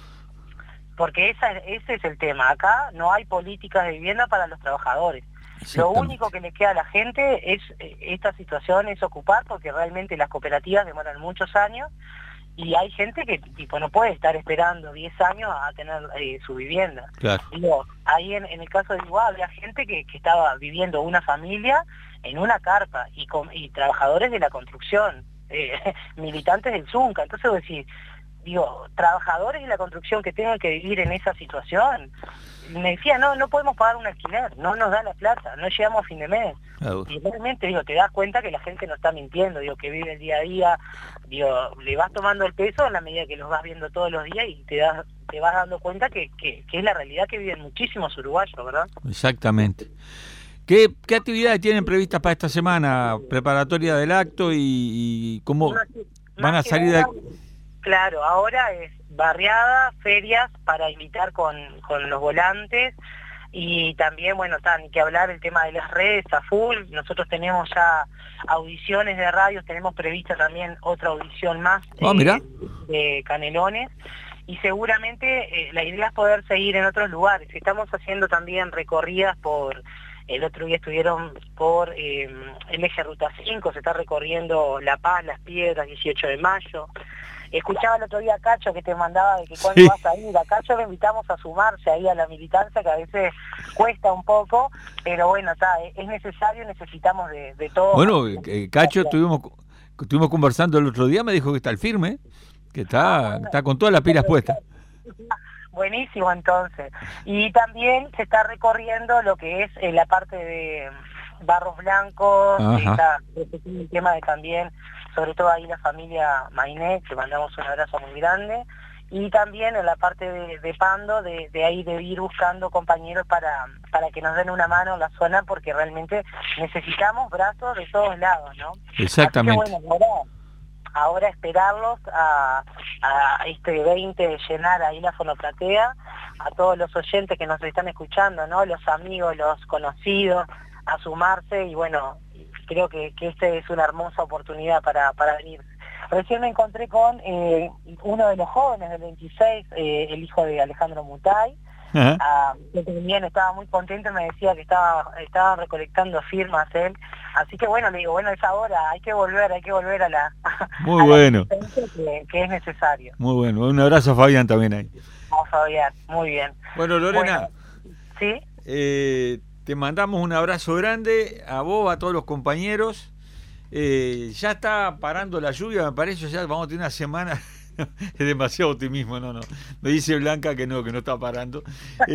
Porque ese es el tema. Acá no hay políticas de vivienda para los trabajadores. Lo único que le queda a la gente es esta situación, es ocupar, porque realmente las cooperativas demoran muchos años y hay gente que no puede estar esperando 10 años a tener su vivienda.
Claro.
Ahí en el caso de Iguá había gente que estaba viviendo una familia en una carpa y trabajadores de la construcción, militantes del Zunca. Entonces vos decís, trabajadores de la construcción que tengan que vivir en esa situación, me decía, no podemos pagar un alquiler, no nos da la plata, no llegamos a fin de mes. Y realmente, te das cuenta que la gente no está mintiendo, que vive el día a día, le vas tomando el peso en la medida que los vas viendo todos los días y te vas dando cuenta que es la realidad que viven muchísimos uruguayos, ¿verdad?
Exactamente. ¿Qué actividades tienen previstas para esta semana, preparatoria del acto y cómo van a salir de...
Claro, ahora es barriada, ferias para invitar con los volantes y también, ni que hablar el tema de las redes a full. Nosotros tenemos ya audiciones de radios, tenemos prevista también otra audición más de Canelones y seguramente la idea es poder seguir en otros lugares. Estamos haciendo también recorridas el otro día estuvieron por el eje Ruta 5, se está recorriendo La Paz, Las Piedras, 18 de mayo. Escuchaba el otro día a Cacho que te mandaba de que cuando vas a ir. A Cacho le invitamos a sumarse ahí a la militancia, que a veces cuesta un poco, pero bueno, es necesario, necesitamos de todo.
Bueno, Cacho estuvimos conversando el otro día, me dijo que está al firme, que está con todas las pilas puestas.
Buenísimo, entonces. Y también se está recorriendo lo que es la parte de Barros Blancos, está el tema de también, sobre todo ahí la familia Mainé, que mandamos un abrazo muy grande, y también en la parte de Pando, de ahí de ir buscando compañeros para que nos den una mano en la zona, porque realmente necesitamos brazos de todos lados, ¿no?
Exactamente.
Así que, ahora esperarlos a este 20 llenar ahí la fonoplatea, a todos los oyentes que nos están escuchando, ¿no? Los amigos, los conocidos, a sumarse y bueno, creo que esta es una hermosa oportunidad para venir. Recién me encontré con uno de los jóvenes del 26, el hijo de Alejandro Mutay, que también estaba muy contento, me decía que estaban recolectando firmas él, así que bueno, le digo, bueno, es ahora, hay que volver a la
muy bueno,
que es necesario.
Muy bueno, un abrazo a Fabián también ahí.
Vamos, Fabián, muy bien.
Bueno, Lorena,
¿sí?
Te mandamos un abrazo grande a vos, a todos los compañeros. Ya está parando la lluvia, me parece, ya vamos a tener una semana. Es demasiado optimismo, no. Me dice Blanca que no está parando.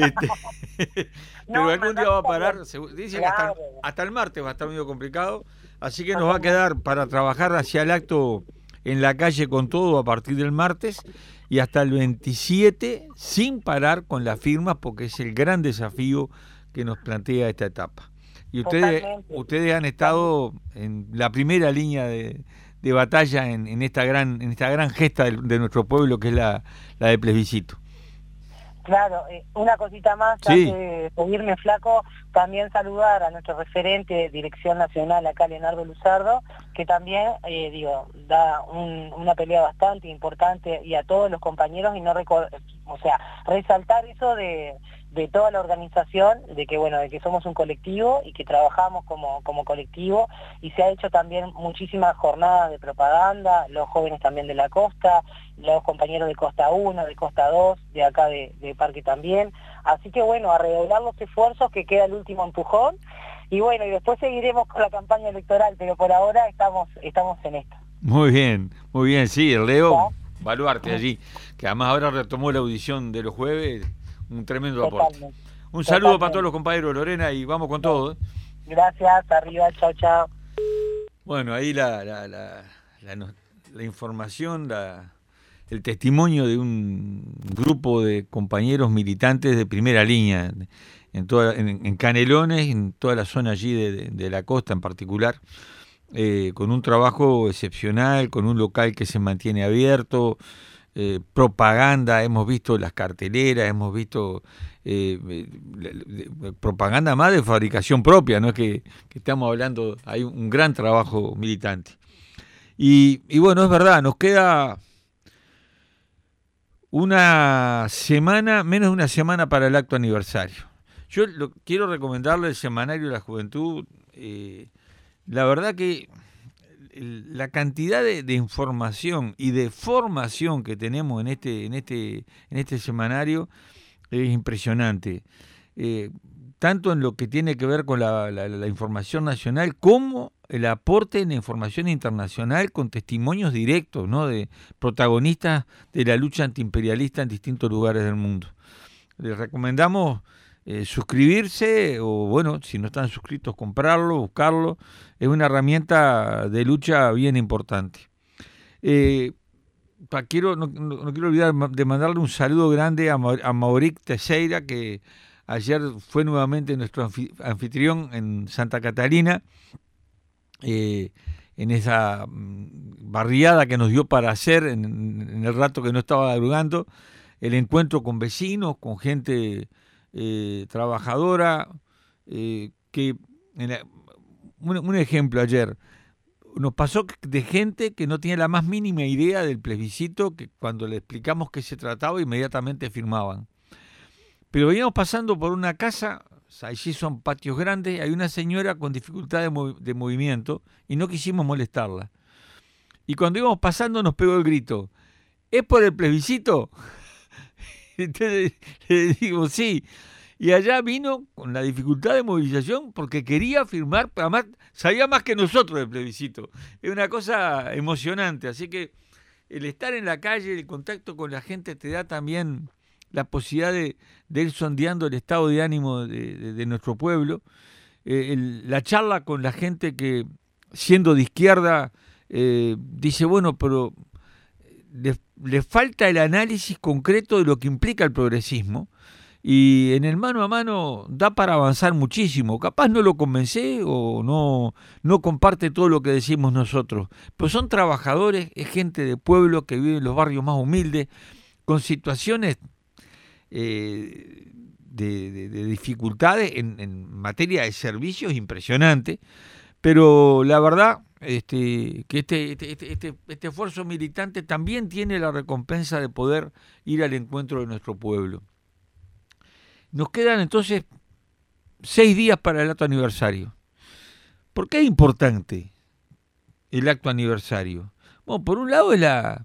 Pero algún día va a parar. Dice
claro,
que hasta el martes va a estar medio complicado. Así que nos va a quedar para trabajar hacia el acto en la calle con todo a partir del martes y hasta el 27 sin parar con las firmas, porque es el gran desafío que nos plantea esta etapa. Y ustedes han estado en la primera línea de batalla en esta gran gesta de nuestro pueblo, que es la de plebiscito.
Claro, una cosita más,
sí.
Antes de seguirme, Flaco, también saludar a nuestro referente de Dirección Nacional acá, Leonardo Luzardo, que también, da una pelea bastante importante, y a todos los compañeros, y resaltar eso de toda la organización, de que somos un colectivo y que trabajamos como colectivo, y se ha hecho también muchísimas jornadas de propaganda, los jóvenes también de la costa, los compañeros de Costa 1, de Costa 2, de acá de Parque también, así que a redoblar los esfuerzos, que queda el último empujón, y después seguiremos con la campaña electoral, pero por ahora estamos en esto.
Muy bien, sí, el Leo Baluarte allí, que además ahora retomó la audición de los jueves. Un tremendo aporte. Un saludo para todos los compañeros, Lorena, y vamos con todo.
Gracias, arriba, chao.
Bueno, ahí la información, el testimonio de un grupo de compañeros militantes de primera línea, en Canelones, en toda la zona allí de la costa en particular, con un trabajo excepcional, con un local que se mantiene abierto, propaganda, hemos visto las carteleras, hemos visto propaganda más de fabricación propia, no es que estamos hablando, hay un gran trabajo militante. Y es verdad, nos queda menos de una semana para el acto aniversario. Yo quiero recomendarle el Semanario de la Juventud. La verdad que la cantidad de información y de formación que tenemos en este semanario es impresionante, tanto en lo que tiene que ver con la información nacional, como el aporte en la información internacional, con testimonios directos, ¿no?, de protagonistas de la lucha antiimperialista en distintos lugares del mundo. Les recomendamos suscribirse, o si no están suscritos, comprarlo, buscarlo. Es una herramienta de lucha bien importante. No quiero olvidar de mandarle un saludo grande a Mauric Teixeira, que ayer fue nuevamente nuestro anfitrión en Santa Catalina, en esa barriada que nos dio para hacer en el rato que no estaba madrugando, el encuentro con vecinos, con gente trabajadora, un ejemplo ayer, nos pasó de gente que no tenía la más mínima idea del plebiscito, que cuando le explicamos qué se trataba inmediatamente firmaban. Pero veníamos pasando por una casa, allí son patios grandes, hay una señora con dificultad de movimiento y no quisimos molestarla. Y cuando íbamos pasando nos pegó el grito: ¿es por el plebiscito? Entonces le digo, sí. Y allá vino con la dificultad de movilización porque quería firmar, pero además sabía más que nosotros del plebiscito. Es una cosa emocionante, así que el estar en la calle, el contacto con la gente te da también la posibilidad de ir sondeando el estado de ánimo de nuestro pueblo. La charla con la gente que, siendo de izquierda, dice, pero le falta el análisis concreto de lo que implica el progresismo, y en el mano a mano da para avanzar muchísimo. Capaz no lo convencé o no comparte todo lo que decimos nosotros, pero son trabajadores, es gente de pueblo que vive en los barrios más humildes, con situaciones de dificultades en materia de servicios impresionante, pero la verdad que este esfuerzo militante también tiene la recompensa de poder ir al encuentro de nuestro pueblo. Nos quedan entonces 6 días para el acto aniversario. ¿Por qué es importante el acto aniversario? Bueno, por un lado es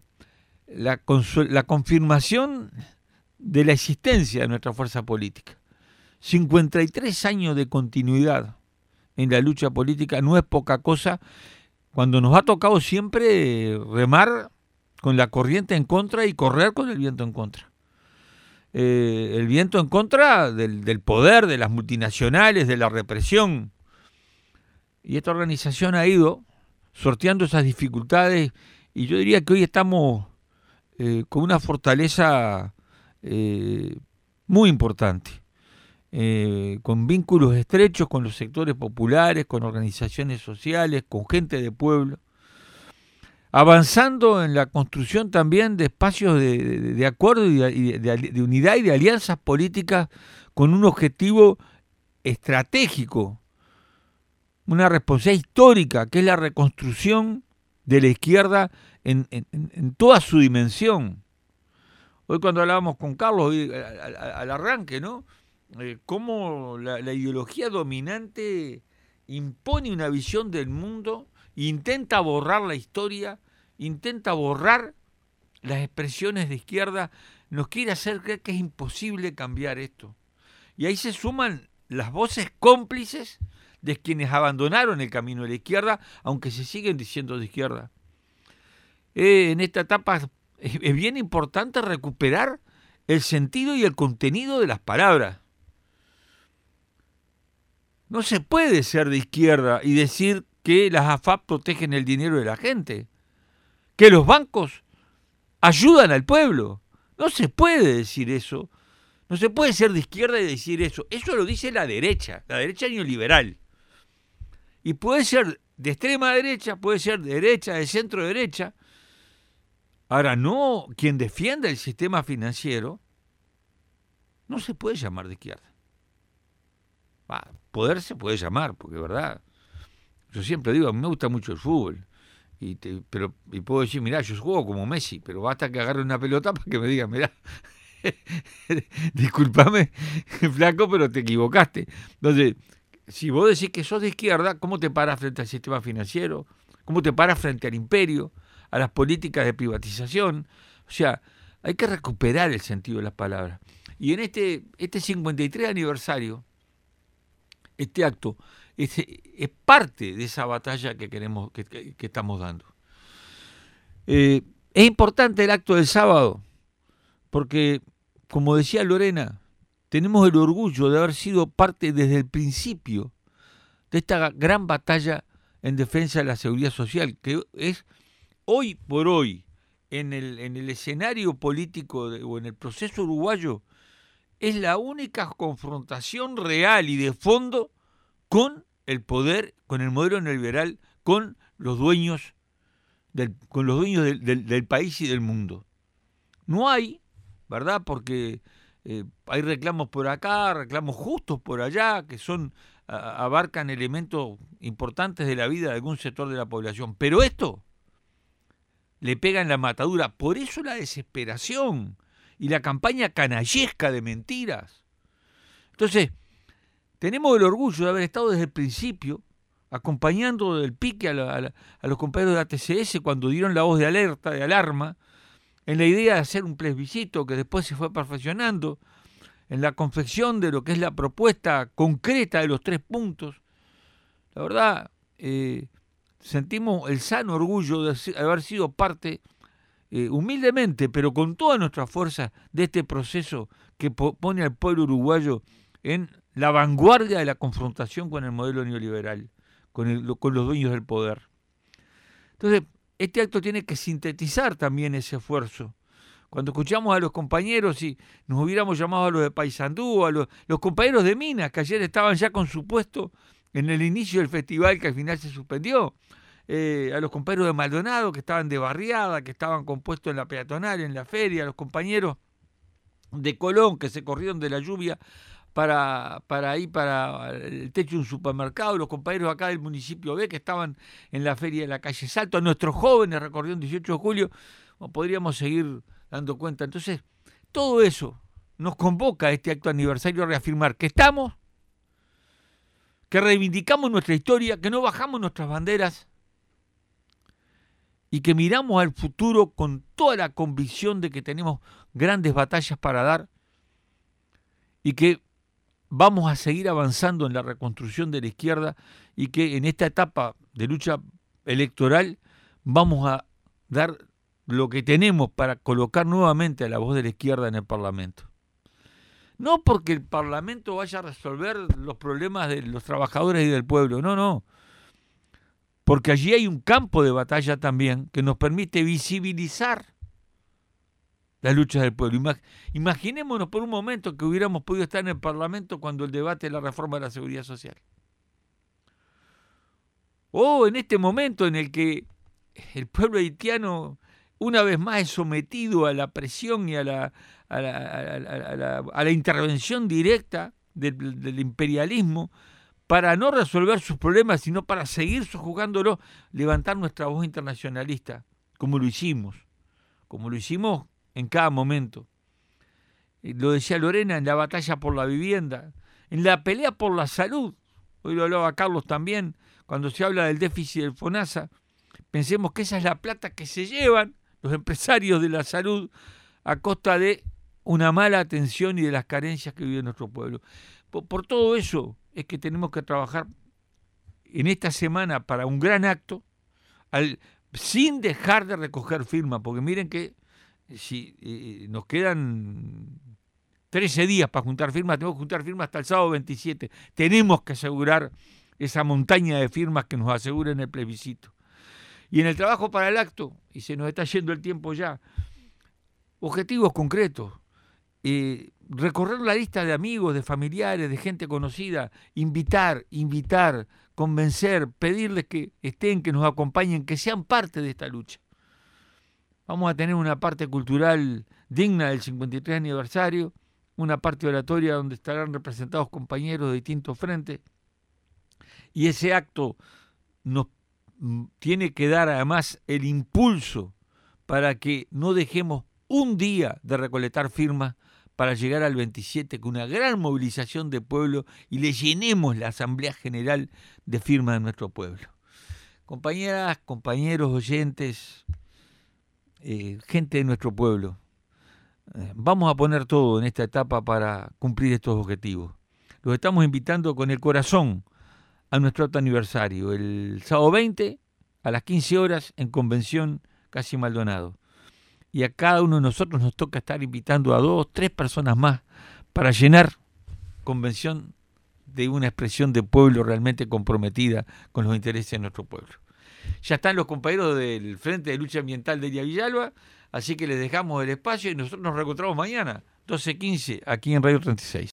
la confirmación de la existencia de nuestra fuerza política. 53 años de continuidad en la lucha política no es poca cosa, cuando nos ha tocado siempre remar con la corriente en contra y correr con el viento en contra. El viento en contra del poder, de las multinacionales, de la represión. Y esta organización ha ido sorteando esas dificultades, y yo diría que hoy estamos con una fortaleza muy importante, con vínculos estrechos con los sectores populares, con organizaciones sociales, con gente de pueblo, avanzando en la construcción también de espacios de acuerdo y de unidad y de alianzas políticas con un objetivo estratégico, una responsabilidad histórica, que es la reconstrucción de la izquierda en toda su dimensión. Hoy cuando hablábamos con Carlos, hoy, al arranque, ¿no? Cómo la ideología dominante impone una visión del mundo, intenta borrar la historia, intenta borrar las expresiones de izquierda, nos quiere hacer creer que es imposible cambiar esto. Y ahí se suman las voces cómplices de quienes abandonaron el camino de la izquierda, aunque se siguen diciendo de izquierda. En esta etapa es bien importante recuperar el sentido y el contenido de las palabras. No se puede ser de izquierda y decir que las AFAP protegen el dinero de la gente, que los bancos ayudan al pueblo. No se puede decir eso. No se puede ser de izquierda y decir eso. Eso lo dice la derecha neoliberal. Y puede ser de extrema derecha, puede ser de derecha, de centro derecha. Ahora, no, quien defienda el sistema financiero no se puede llamar de izquierda. Poder se puede llamar, porque es verdad. Yo siempre digo, a mí me gusta mucho el fútbol. Y puedo decir, mirá, yo juego como Messi, pero basta que agarre una pelota para que me digan, mirá, discúlpame, flaco, pero te equivocaste. Entonces, si vos decís que sos de izquierda, ¿cómo te paras frente al sistema financiero? ¿Cómo te paras frente al imperio, a las políticas de privatización? O sea, hay que recuperar el sentido de las palabras. Y en este 53 aniversario, este acto es parte de esa batalla que queremos, que estamos dando. Es importante el acto del sábado, porque, como decía Lorena, tenemos el orgullo de haber sido parte desde el principio de esta gran batalla en defensa de la seguridad social, que es hoy por hoy, en el escenario político o en el proceso uruguayo, es la única confrontación real y de fondo con el poder, con el modelo neoliberal, con los dueños del país y del mundo. No hay, ¿verdad? Porque hay reclamos por acá, reclamos justos por allá, que abarcan elementos importantes de la vida de algún sector de la población. Pero esto le pega en la matadura. Por eso la desesperación y la campaña canallesca de mentiras. Entonces, tenemos el orgullo de haber estado desde el principio acompañando del pique a los compañeros de ATCS cuando dieron la voz de alerta, de alarma, en la idea de hacer un plebiscito que después se fue perfeccionando, en la confección de lo que es la propuesta concreta de los 3 puntos. La verdad, sentimos el sano orgullo de haber sido parte, humildemente, pero con toda nuestra fuerza, de este proceso que pone al pueblo uruguayo en la vanguardia de la confrontación con el modelo neoliberal, con los dueños del poder. Entonces, este acto tiene que sintetizar también ese esfuerzo. Cuando escuchamos a los compañeros, si nos hubiéramos llamado a los de Paysandú, a los compañeros de Minas, que ayer estaban ya con su puesto en el inicio del festival que al final se suspendió, a los compañeros de Maldonado, que estaban de barriada, que estaban compuestos en la peatonal, en la feria, a los compañeros de Colón, que se corrieron de la lluvia para el techo de un supermercado, los compañeros acá del municipio B que estaban en la feria de la calle Salto, a nuestros jóvenes recorrieron 18 de julio, podríamos seguir dando cuenta. Entonces, todo eso nos convoca a este acto aniversario a reafirmar que estamos, que reivindicamos nuestra historia, que no bajamos nuestras banderas y que miramos al futuro con toda la convicción de que tenemos grandes batallas para dar y que vamos a seguir avanzando en la reconstrucción de la izquierda y que en esta etapa de lucha electoral vamos a dar lo que tenemos para colocar nuevamente a la voz de la izquierda en el Parlamento. No porque el Parlamento vaya a resolver los problemas de los trabajadores y del pueblo, no. Porque allí hay un campo de batalla también que nos permite visibilizar las luchas del pueblo. Imaginémonos por un momento que hubiéramos podido estar en el Parlamento cuando el debate de la reforma de la seguridad social. O en este momento en el que el pueblo haitiano una vez más es sometido a la presión y a la intervención directa del imperialismo para no resolver sus problemas, sino para seguir sojuzgándolo, levantar nuestra voz internacionalista, como lo hicimos en cada momento. Lo decía Lorena, en la batalla por la vivienda, en la pelea por la salud. Hoy lo hablaba Carlos también, cuando se habla del déficit del FONASA, pensemos que esa es la plata que se llevan los empresarios de la salud a costa de una mala atención y de las carencias que vive nuestro pueblo. Por todo eso es que tenemos que trabajar en esta semana para un gran acto, sin dejar de recoger firmas, porque miren que si nos quedan 13 días para juntar firmas, tenemos que juntar firmas hasta el sábado 27. Tenemos que asegurar esa montaña de firmas que nos aseguren el plebiscito. Y en el trabajo para el acto, y se nos está yendo el tiempo ya, objetivos concretos, recorrer la lista de amigos, de familiares, de gente conocida, invitar, convencer, pedirles que estén, que nos acompañen, que sean parte de esta lucha. Vamos a tener una parte cultural digna del 53 aniversario, una parte oratoria donde estarán representados compañeros de distintos frentes, y ese acto nos tiene que dar además el impulso para que no dejemos un día de recolectar firmas para llegar al 27 con una gran movilización de pueblo y le llenemos la Asamblea General de firmas de nuestro pueblo. Compañeras, compañeros, oyentes, gente de nuestro pueblo, vamos a poner todo en esta etapa para cumplir estos objetivos. Los estamos invitando con el corazón a nuestro acto aniversario, el sábado 20 a las 15 horas en Convención Casi Maldonado. Y a cada uno de nosotros nos toca estar invitando a 2, 3 personas más para llenar Convención de una expresión de pueblo realmente comprometida con los intereses de nuestro pueblo. Ya están los compañeros del Frente de Lucha Ambiental de Elia Villalba, así que les dejamos el espacio y nosotros nos reencontramos mañana, 12:15, aquí en Radio 36.